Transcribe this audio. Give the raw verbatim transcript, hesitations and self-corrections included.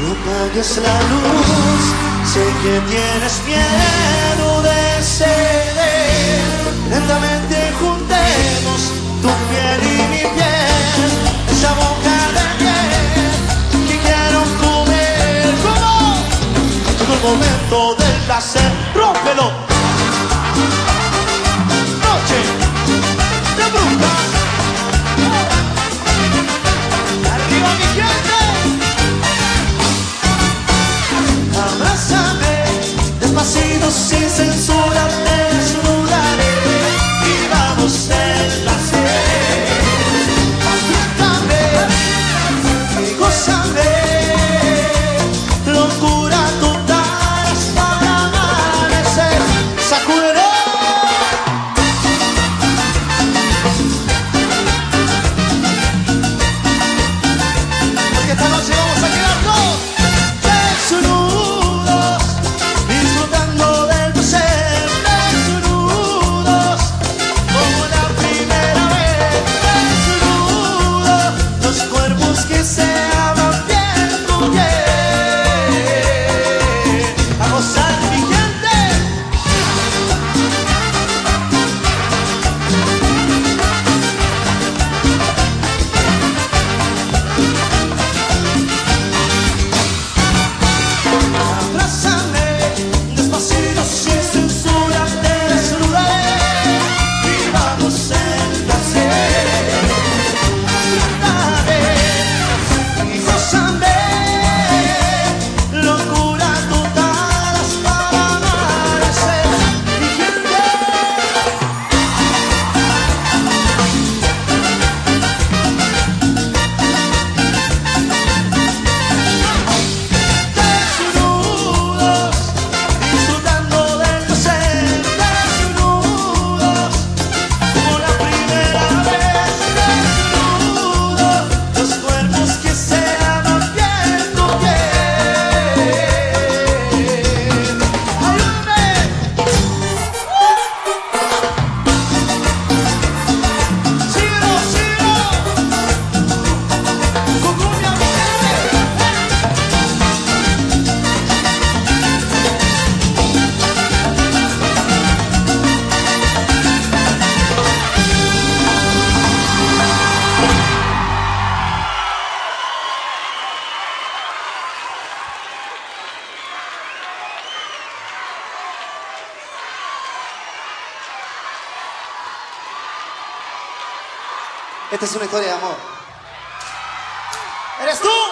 No apagues la luz, sé que tienes miedo de ceder. Lentamente juntemos tu piel y mi piel, esa boca de miel que quiero comer. ¿Cómo? Llegó el momento del placer, rómpelo. Noche de brujas. Arriba mi gente. Abrázame, despacito, sin censura, te desnudaré y vamos el placer. Apriétame y gózame, locura total hasta el amanecer. Sacúdelo. Porque esta noche vamos a quedarnos desnudos, disfrutando del placer, desnudos, como la primera vez, desnudos, los cuerpos que se aman piel con piel, a gozar mi gente. Abrázame, despacito, sin censura, te desnudaré y vamos el placer. Apriétame y gózame, locura total hasta el amanecer. Mi gente. Desnudos, disfrutando del placer, desnudos, como la primera vez, desnudos, los cuerpos que se aman piel con piel. ¡Ayúdame! ¡Síguelo, síguelo! ¡Con cumbia, mi gente! Esta es una historia de amor. ¿Eres tú?